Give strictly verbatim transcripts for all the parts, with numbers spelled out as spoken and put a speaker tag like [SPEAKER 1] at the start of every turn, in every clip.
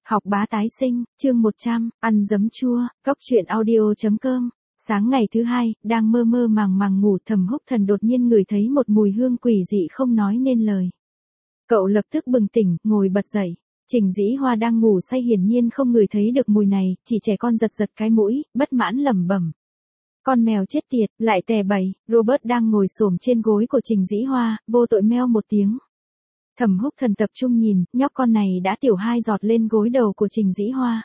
[SPEAKER 1] Học bá tái sinh, chương một trăm, ăn giấm chua, Cóc truyện audio.com. Sáng ngày thứ hai, đang mơ mơ màng màng ngủ, Thẩm Húc Thần đột nhiên ngửi thấy một mùi hương quỷ dị không nói nên lời. Cậu lập tức bừng tỉnh, ngồi bật dậy. Trình Dĩ Hoa đang ngủ say hiển nhiên không ngửi thấy được mùi này, chỉ trẻ con giật giật cái mũi, bất mãn lẩm bẩm. Con mèo chết tiệt, lại tè bậy. Robert đang ngồi xổm trên gối của Trình Dĩ Hoa, vô tội meo một tiếng. Thẩm Húc Thần tập trung nhìn, nhóc con này đã tiểu hai giọt lên gối đầu của Trình Dĩ Hoa.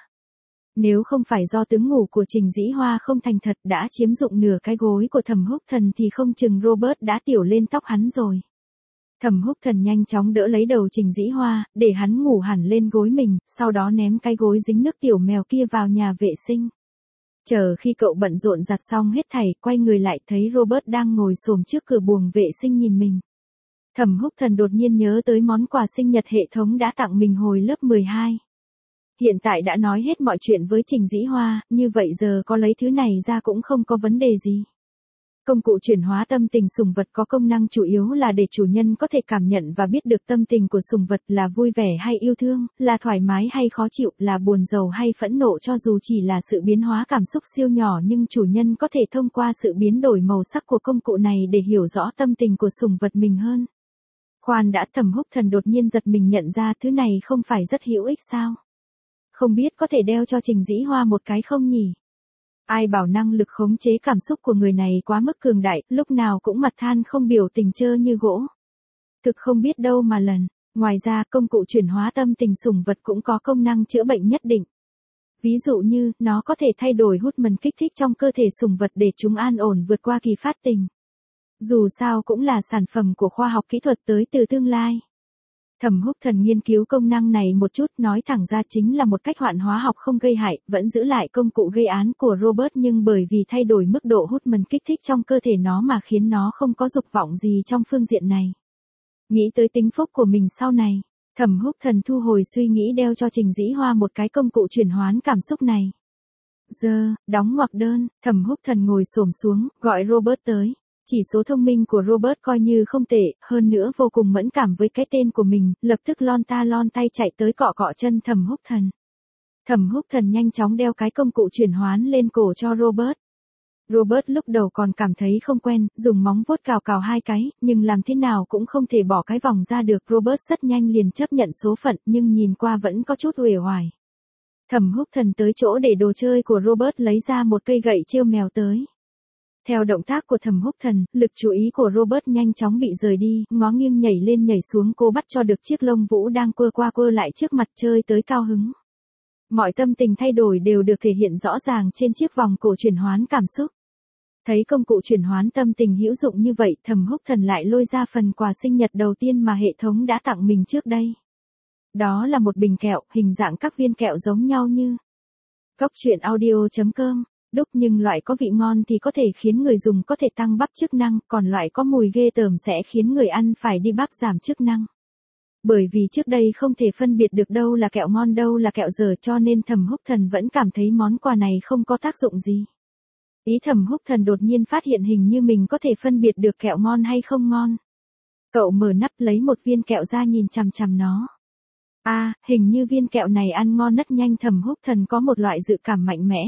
[SPEAKER 1] Nếu không phải do tướng ngủ của Trình Dĩ Hoa không thành thật đã chiếm dụng nửa cái gối của Thẩm Húc Thần thì không chừng Robert đã tiểu lên tóc hắn rồi. Thẩm Húc Thần nhanh chóng đỡ lấy đầu Trình Dĩ Hoa, để hắn ngủ hẳn lên gối mình, sau đó ném cái gối dính nước tiểu mèo kia vào nhà vệ sinh. Chờ khi cậu bận rộn giặt xong hết thảy, quay người lại thấy Robert đang ngồi xổm trước cửa buồng vệ sinh nhìn mình. Thẩm Húc Thần đột nhiên nhớ tới món quà sinh nhật hệ thống đã tặng mình hồi lớp mười hai. Hiện tại đã nói hết mọi chuyện với Trình Dĩ Hoa, như vậy giờ có lấy thứ này ra cũng không có vấn đề gì. Công cụ chuyển hóa tâm tình sủng vật có công năng chủ yếu là để chủ nhân có thể cảm nhận và biết được tâm tình của sủng vật là vui vẻ hay yêu thương, là thoải mái hay khó chịu, là buồn rầu hay phẫn nộ, cho dù chỉ là sự biến hóa cảm xúc siêu nhỏ nhưng chủ nhân có thể thông qua sự biến đổi màu sắc của công cụ này để hiểu rõ tâm tình của sủng vật mình hơn. Khoan đã, Thẩm Húc Thần đột nhiên giật mình nhận ra thứ này không phải rất hữu ích sao? Không biết có thể đeo cho Trình Dĩ Hoa một cái không nhỉ? Ai bảo năng lực khống chế cảm xúc của người này quá mức cường đại, lúc nào cũng mặt than không biểu tình trơ như gỗ. Thực không biết đâu mà lần. Ngoài ra, công cụ chuyển hóa tâm tình sủng vật cũng có công năng chữa bệnh nhất định. Ví dụ như, nó có thể thay đổi hormone kích thích trong cơ thể sủng vật để chúng an ổn vượt qua kỳ phát tình. Dù sao cũng là sản phẩm của khoa học kỹ thuật tới từ tương lai. Thẩm Húc Thần nghiên cứu công năng này một chút, nói thẳng ra chính là một cách hoạn hóa học không gây hại, vẫn giữ lại công cụ gây án của Robert nhưng bởi vì thay đổi mức độ hormone kích thích trong cơ thể nó mà khiến nó không có dục vọng gì trong phương diện này. Nghĩ tới tính phúc của mình sau này, Thẩm Húc Thần thu hồi suy nghĩ đeo cho Trình Dĩ Hoa một cái công cụ chuyển hoán cảm xúc này. Giờ, đóng ngoặc đơn, Thẩm Húc Thần ngồi xổm xuống, gọi Robert tới. Chỉ số thông minh của Robert coi như không tệ, hơn nữa vô cùng mẫn cảm với cái tên của mình, lập tức lon ta lon tay chạy tới cọ cọ chân Thẩm Húc Thần. Thẩm Húc Thần nhanh chóng đeo cái công cụ chuyển hoán lên cổ cho Robert. Robert lúc đầu còn cảm thấy không quen, dùng móng vuốt cào cào hai cái, nhưng làm thế nào cũng không thể bỏ cái vòng ra được. Robert rất nhanh liền chấp nhận số phận, nhưng nhìn qua vẫn có chút uể oải. Thẩm Húc Thần tới chỗ để đồ chơi của Robert lấy ra một cây gậy trêu mèo tới. Theo động tác của Thẩm Húc Thần, lực chú ý của Robert nhanh chóng bị rời đi, ngó nghiêng nhảy lên nhảy xuống cố bắt cho được chiếc lông vũ đang quơ qua quơ lại trước mặt chơi tới cao hứng. Mọi tâm tình thay đổi đều được thể hiện rõ ràng trên chiếc vòng cổ chuyển hoán cảm xúc. Thấy công cụ chuyển hoán tâm tình hữu dụng như vậy, Thẩm Húc Thần lại lôi ra phần quà sinh nhật đầu tiên mà hệ thống đã tặng mình trước đây. Đó là một bình kẹo, hình dạng các viên kẹo giống nhau như Cóc truyện audio.com. Đúc nhưng loại có vị ngon thì có thể khiến người dùng có thể tăng bắp chức năng, còn loại có mùi ghê tởm sẽ khiến người ăn phải đi bắp giảm chức năng. Bởi vì trước đây không thể phân biệt được đâu là kẹo ngon đâu là kẹo dở cho nên Thẩm Húc Thần vẫn cảm thấy món quà này không có tác dụng gì. Ý Thẩm Húc Thần đột nhiên phát hiện hình như mình có thể phân biệt được kẹo ngon hay không ngon. Cậu mở nắp lấy một viên kẹo ra nhìn chằm chằm nó. À, hình như viên kẹo này ăn ngon rất nhanh. Thẩm Húc Thần có một loại dự cảm mạnh mẽ.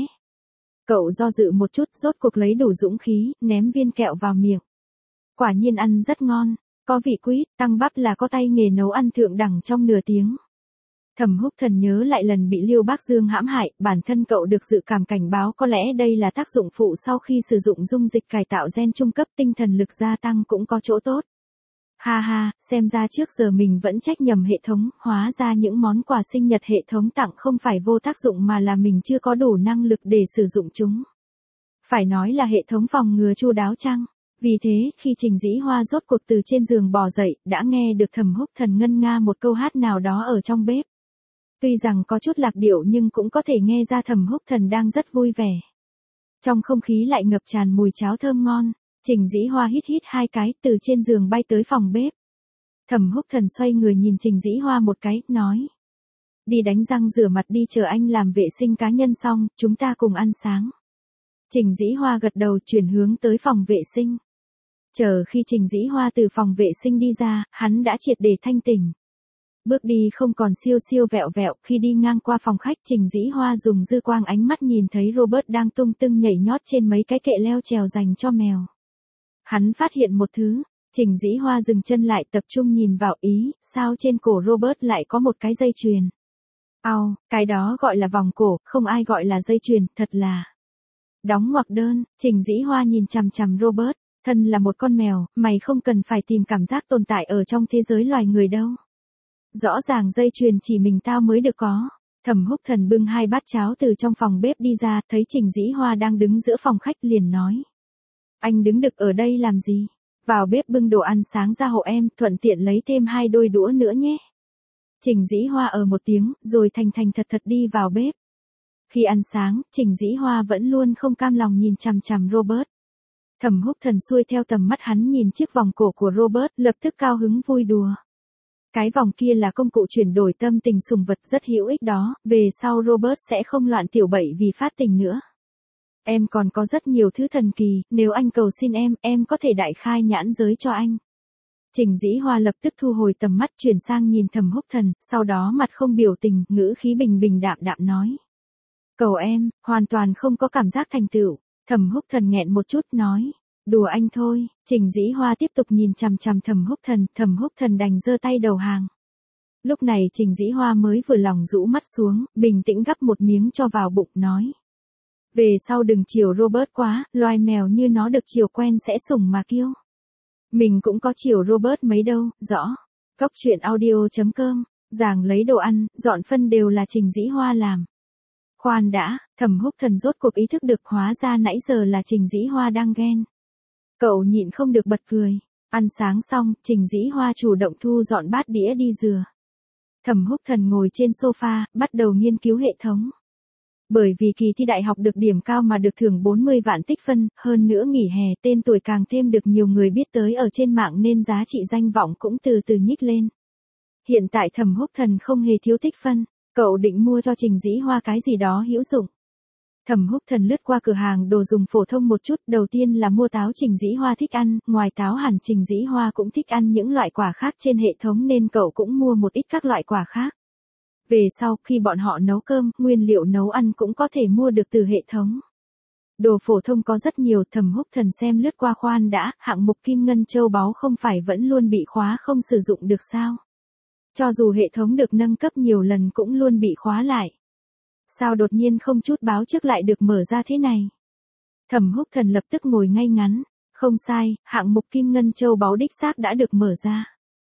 [SPEAKER 1] Cậu do dự một chút, rốt cuộc lấy đủ dũng khí, ném viên kẹo vào miệng. Quả nhiên ăn rất ngon, có vị quýt, tăng bắp là có tay nghề nấu ăn thượng đẳng trong nửa tiếng. Thẩm Húc Thần nhớ lại lần bị Liêu Bác Dương hãm hại, bản thân cậu được dự cảm cảnh báo có lẽ đây là tác dụng phụ sau khi sử dụng dung dịch cải tạo gen trung cấp, tinh thần lực gia tăng cũng có chỗ tốt. Ha ha, xem ra trước giờ mình vẫn trách nhầm hệ thống, hóa ra những món quà sinh nhật hệ thống tặng không phải vô tác dụng mà là mình chưa có đủ năng lực để sử dụng chúng. Phải nói là hệ thống phòng ngừa chu đáo chăng? Vì thế, khi Trình Dĩ Hoa rốt cuộc từ trên giường bò dậy, đã nghe được Thẩm Húc Thần ngân nga một câu hát nào đó ở trong bếp. Tuy rằng có chút lạc điệu nhưng cũng có thể nghe ra Thẩm Húc Thần đang rất vui vẻ. Trong không khí lại ngập tràn mùi cháo thơm ngon. Trình Dĩ Hoa hít hít hai cái, từ trên giường bay tới phòng bếp. Thẩm Húc Thần xoay người nhìn Trình Dĩ Hoa một cái, nói. Đi đánh răng rửa mặt đi, chờ anh làm vệ sinh cá nhân xong, chúng ta cùng ăn sáng. Trình Dĩ Hoa gật đầu chuyển hướng tới phòng vệ sinh. Chờ khi Trình Dĩ Hoa từ phòng vệ sinh đi ra, hắn đã triệt để thanh tỉnh. Bước đi không còn siêu siêu vẹo vẹo, khi đi ngang qua phòng khách Trình Dĩ Hoa dùng dư quang ánh mắt nhìn thấy Robert đang tung tưng nhảy nhót trên mấy cái kệ leo trèo dành cho mèo. Hắn phát hiện một thứ, Trình Dĩ Hoa dừng chân lại tập trung nhìn vào ý, sao trên cổ Robert lại có một cái dây chuyền. Ao, cái đó gọi là vòng cổ, không ai gọi là dây chuyền, thật là. Đóng ngoặc đơn, Trình Dĩ Hoa nhìn chằm chằm Robert, thân là một con mèo, mày không cần phải tìm cảm giác tồn tại ở trong thế giới loài người đâu. Rõ ràng dây chuyền chỉ mình tao mới được có. Thẩm Húc Thần bưng hai bát cháo từ trong phòng bếp đi ra, thấy Trình Dĩ Hoa đang đứng giữa phòng khách liền nói. Anh đứng đực ở đây làm gì? Vào bếp bưng đồ ăn sáng ra hộ em, thuận tiện lấy thêm hai đôi đũa nữa nhé. Trình Dĩ Hoa ở một tiếng, rồi thành thành thật thật đi vào bếp. Khi ăn sáng, Trình Dĩ Hoa vẫn luôn không cam lòng nhìn chằm chằm Robert. Thẩm Húc Thần xuôi theo tầm mắt hắn nhìn chiếc vòng cổ của Robert, lập tức cao hứng vui đùa. Cái vòng kia là công cụ chuyển đổi tâm tình sùng vật rất hữu ích đó, về sau Robert sẽ không loạn tiểu bậy vì phát tình nữa. Em còn có rất nhiều thứ thần kỳ, nếu anh cầu xin em, em có thể đại khai nhãn giới cho anh. Trình Dĩ Hoa lập tức thu hồi tầm mắt chuyển sang nhìn Thẩm Húc Thần, sau đó mặt không biểu tình, ngữ khí bình bình đạm đạm nói. Cầu em, hoàn toàn không có cảm giác thành tựu. Thẩm Húc Thần nghẹn một chút nói. Đùa anh thôi. Trình Dĩ Hoa tiếp tục nhìn chằm chằm Thẩm Húc Thần, Thẩm Húc Thần đành giơ tay đầu hàng. Lúc này Trình Dĩ Hoa mới vừa lòng rũ mắt xuống, bình tĩnh gắp một miếng cho vào bụng nói. Về sau đừng chiều Robert quá, loài mèo như nó được chiều quen sẽ sủng mà kiêu. Mình cũng có chiều Robert mấy đâu, rõ. Cóc truyện audio chấm com, Giàng lấy đồ ăn, dọn phân đều là Trình Dĩ Hoa làm. Khoan đã, Thẩm Húc Thần rốt cuộc ý thức được hóa ra nãy giờ là Trình Dĩ Hoa đang ghen. Cậu nhịn không được bật cười. Ăn sáng xong, Trình Dĩ Hoa chủ động thu dọn bát đĩa đi rửa. Thẩm Húc Thần ngồi trên sofa, bắt đầu nghiên cứu hệ thống. Bởi vì kỳ thi đại học được điểm cao mà được thưởng bốn mươi vạn tích phân, hơn nữa nghỉ hè tên tuổi càng thêm được nhiều người biết tới ở trên mạng nên giá trị danh vọng cũng từ từ nhích lên. Hiện tại Thẩm Húc Thần không hề thiếu tích phân, cậu định mua cho Trình Dĩ Hoa cái gì đó hữu dụng. Thẩm Húc Thần lướt qua cửa hàng đồ dùng phổ thông một chút, đầu tiên là mua táo Trình Dĩ Hoa thích ăn, ngoài táo hẳn Trình Dĩ Hoa cũng thích ăn những loại quả khác trên hệ thống nên cậu cũng mua một ít các loại quả khác. Về sau, khi bọn họ nấu cơm, nguyên liệu nấu ăn cũng có thể mua được từ hệ thống. Đồ phổ thông có rất nhiều, Thẩm Húc Thần xem lướt qua khoan đã, hạng mục kim ngân châu báu không phải vẫn luôn bị khóa không sử dụng được sao? Cho dù hệ thống được nâng cấp nhiều lần cũng luôn bị khóa lại. Sao đột nhiên không chút báo trước lại được mở ra thế này? Thẩm Húc Thần lập tức ngồi ngay ngắn. Không sai, hạng mục kim ngân châu báu đích xác đã được mở ra.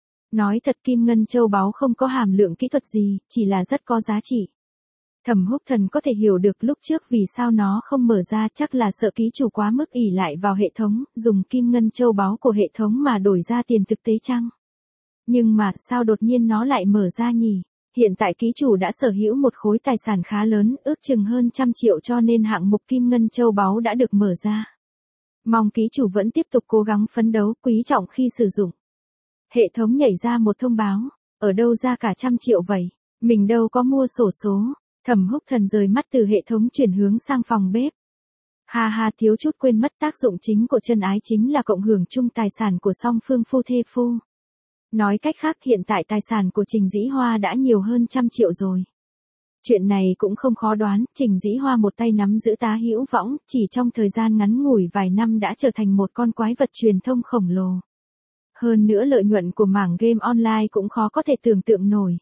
[SPEAKER 1] Nói thật kim ngân châu báu không có hàm lượng kỹ thuật gì, chỉ là rất có giá trị. Thẩm Húc Thần có thể hiểu được lúc trước vì sao nó không mở ra, chắc là sợ ký chủ quá mức ỷ lại vào hệ thống, dùng kim ngân châu báu của hệ thống mà đổi ra tiền thực tế chăng? Nhưng mà sao đột nhiên nó lại mở ra nhỉ? Hiện tại ký chủ đã sở hữu một khối tài sản khá lớn, ước chừng hơn trăm triệu cho nên hạng mục kim ngân châu báu đã được mở ra. Mong ký chủ vẫn tiếp tục cố gắng phấn đấu, quý trọng khi sử dụng. Hệ thống nhảy ra một thông báo, ở đâu ra cả trăm triệu vậy, mình đâu có mua xổ số. Thẩm Húc Thần rời mắt từ hệ thống chuyển hướng sang phòng bếp. Ha ha, thiếu chút quên mất tác dụng chính của chân ái chính là cộng hưởng chung tài sản của song phương phu thê phu. Nói cách khác hiện tại tài sản của Trình Dĩ Hoa đã nhiều hơn trăm triệu rồi. Chuyện này cũng không khó đoán, Trình Dĩ Hoa một tay nắm giữ tá hữu võng, chỉ trong thời gian ngắn ngủi vài năm đã trở thành một con quái vật truyền thông khổng lồ. Hơn nữa lợi nhuận của mảng game online cũng khó có thể tưởng tượng nổi.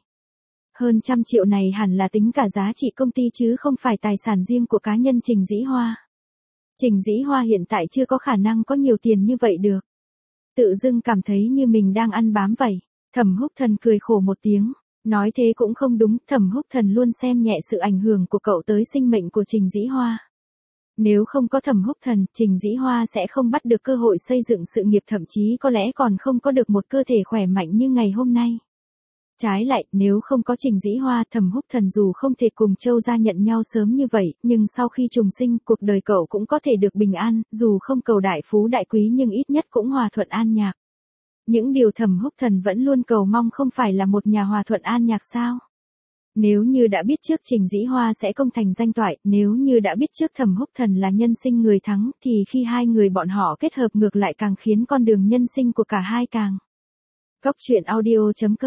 [SPEAKER 1] Hơn trăm triệu này hẳn là tính cả giá trị công ty chứ không phải tài sản riêng của cá nhân Trình Dĩ Hoa. Trình Dĩ Hoa hiện tại chưa có khả năng có nhiều tiền như vậy được. Tự dưng cảm thấy như mình đang ăn bám vậy. Thẩm Húc Thần cười khổ một tiếng. Nói thế cũng không đúng, Thẩm Húc Thần luôn xem nhẹ sự ảnh hưởng của cậu tới sinh mệnh của Trình Dĩ Hoa. Nếu không có Thẩm Húc Thần, Trình Dĩ Hoa sẽ không bắt được cơ hội xây dựng sự nghiệp, thậm chí có lẽ còn không có được một cơ thể khỏe mạnh như ngày hôm nay. Trái lại, nếu không có Trình Dĩ Hoa, Thẩm Húc Thần dù không thể cùng Châu gia nhận nhau sớm như vậy, nhưng sau khi trùng sinh, cuộc đời cậu cũng có thể được bình an, dù không cầu đại phú đại quý nhưng ít nhất cũng hòa thuận an nhạc. Những điều Thẩm Húc Thần vẫn luôn cầu mong không phải là một nhà hòa thuận an nhạc sao? Nếu như đã biết trước Trình Dĩ Hoa sẽ công thành danh toại, nếu như đã biết trước Thẩm Húc Thần là nhân sinh người thắng, thì khi hai người bọn họ kết hợp ngược lại càng khiến con đường nhân sinh của cả hai càng. Cóc truyện audio chấm com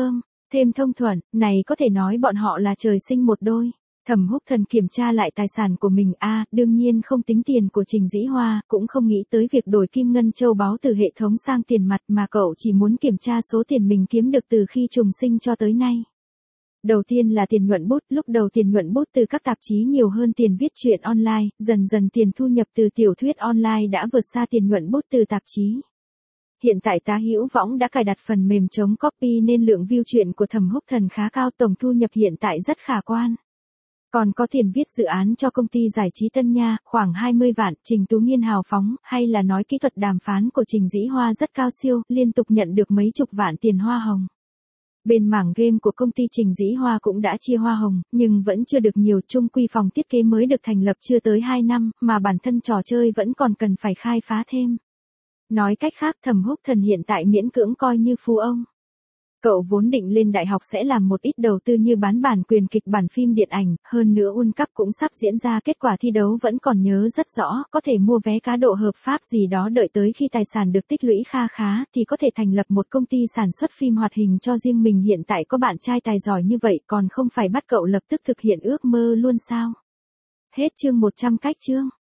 [SPEAKER 1] thêm thông thuận, này có thể nói bọn họ là trời sinh một đôi. Thẩm Húc Thần kiểm tra lại tài sản của mình a, à, đương nhiên không tính tiền của Trình Dĩ Hoa, cũng không nghĩ tới việc đổi kim ngân châu báu từ hệ thống sang tiền mặt mà cậu chỉ muốn kiểm tra số tiền mình kiếm được từ khi trùng sinh cho tới nay. Đầu tiên là tiền nhuận bút, lúc đầu tiền nhuận bút từ các tạp chí nhiều hơn tiền viết truyện online, dần dần tiền thu nhập từ tiểu thuyết online đã vượt xa tiền nhuận bút từ tạp chí. Hiện tại Tá Hữu Võng đã cài đặt phần mềm chống copy nên lượng view truyện của Thẩm Húc Thần khá cao, tổng thu nhập hiện tại rất khả quan. Còn có tiền viết dự án cho công ty giải trí Tân Nha, khoảng hai mươi vạn, Trình Tú Nghiên hào phóng, hay là nói kỹ thuật đàm phán của Trình Dĩ Hoa rất cao siêu, liên tục nhận được mấy chục vạn tiền hoa hồng. Bên mảng game của công ty Trình Dĩ Hoa cũng đã chia hoa hồng, nhưng vẫn chưa được nhiều, chung quy phòng thiết kế mới được thành lập chưa tới hai năm, mà bản thân trò chơi vẫn còn cần phải khai phá thêm. Nói cách khác, Thẩm Húc Thần hiện tại miễn cưỡng coi như phú ông. Cậu vốn định lên đại học sẽ làm một ít đầu tư như bán bản quyền kịch bản phim điện ảnh, hơn nữa World Cup cũng sắp diễn ra, kết quả thi đấu vẫn còn nhớ rất rõ, có thể mua vé cá độ hợp pháp gì đó, đợi tới khi tài sản được tích lũy kha khá thì có thể thành lập một công ty sản xuất phim hoạt hình cho riêng mình. Hiện tại có bạn trai tài giỏi như vậy còn không phải bắt cậu lập tức thực hiện ước mơ luôn sao? Hết chương một trăm cách chương.